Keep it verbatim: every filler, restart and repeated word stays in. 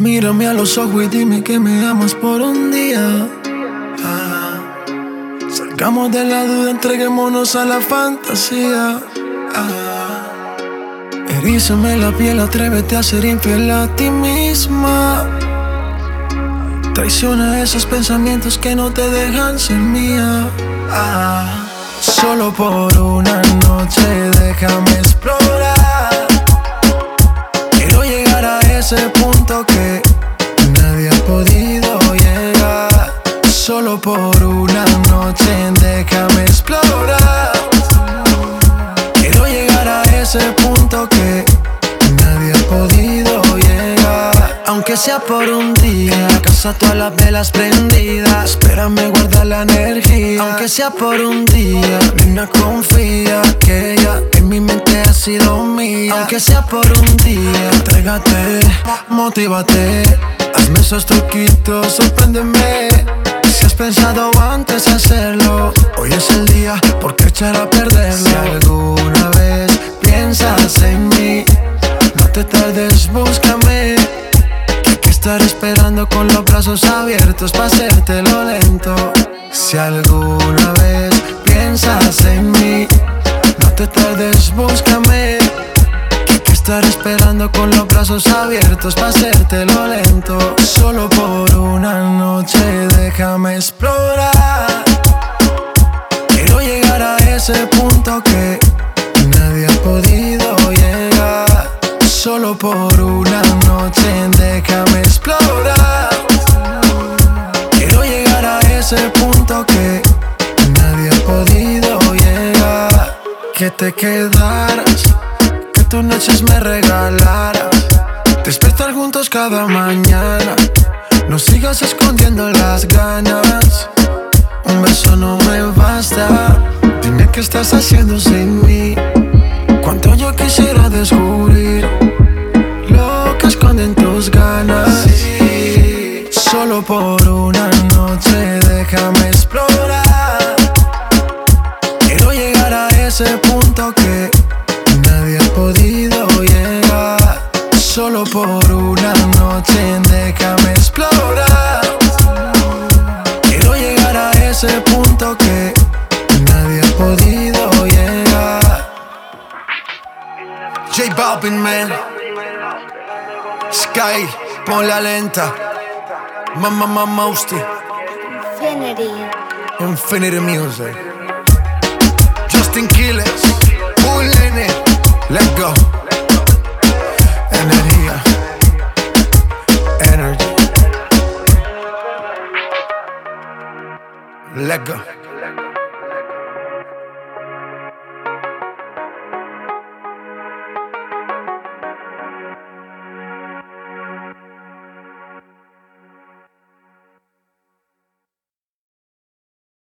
Mírame a los ojos y dime que me amas por un día. Ah, salgamos de la duda, entreguémonos a la fantasía. Ah, erízame la piel, atrévete a ser infiel a ti misma. Traiciona esos pensamientos que no te dejan ser mía. Ah, solo por una noche déjame explorar. Quiero llegar a ese punto que nadie ha podido llegar. Solo por una noche déjame explorar. Quiero llegar a ese punto que nadie ha podido llegar. Aunque sea por un día, en casa todas las velas prendidas. Espérame, guarda la energía. Aunque sea por un día, nena, confía que ella en mi mente ha sido mía. Aunque sea por un día, entrégate, motívate. Hazme esos truquitos, sorpréndeme. Si has pensado antes hacerlo, hoy es el día, ¿por qué echar a perderlo? Si alguna vez piensas en mí, no te tardes, búscame. Que hay que estar esperando con los brazos abiertos pa' hacértelo lento. Si alguna vez piensas en mí, no te tardes, búscame. Que hay que estar esperando con los brazos abiertos pa' hacértelo lento. Solo por una noche déjame explorar. Quiero llegar a ese punto que nadie ha podido llegar. Solo por una noche déjame explorar. Quiero llegar a ese punto que nadie ha podido llegar. Que te quedaras, que tus noches me regalaras. Despertar juntos cada mañana. No sigas escondiendo las ganas. Un beso no me basta. Dime qué estás haciendo sin mí. Cuánto yo quisiera descubrir lo que esconden tus ganas. Sí. Solo por una noche déjame explorar. Quiero llegar a ese punto que nadie ha podido llegar. Solo por una noche déjame explorar. Quiero llegar a ese punto que nadie ha podido llegar. J Balvin, man. Sky, ponla lenta. Mama, mama, Mausti. Infinity. Infinity Music. Justin Quiles. Full N. Let's go. Energía. Energy. Let's go.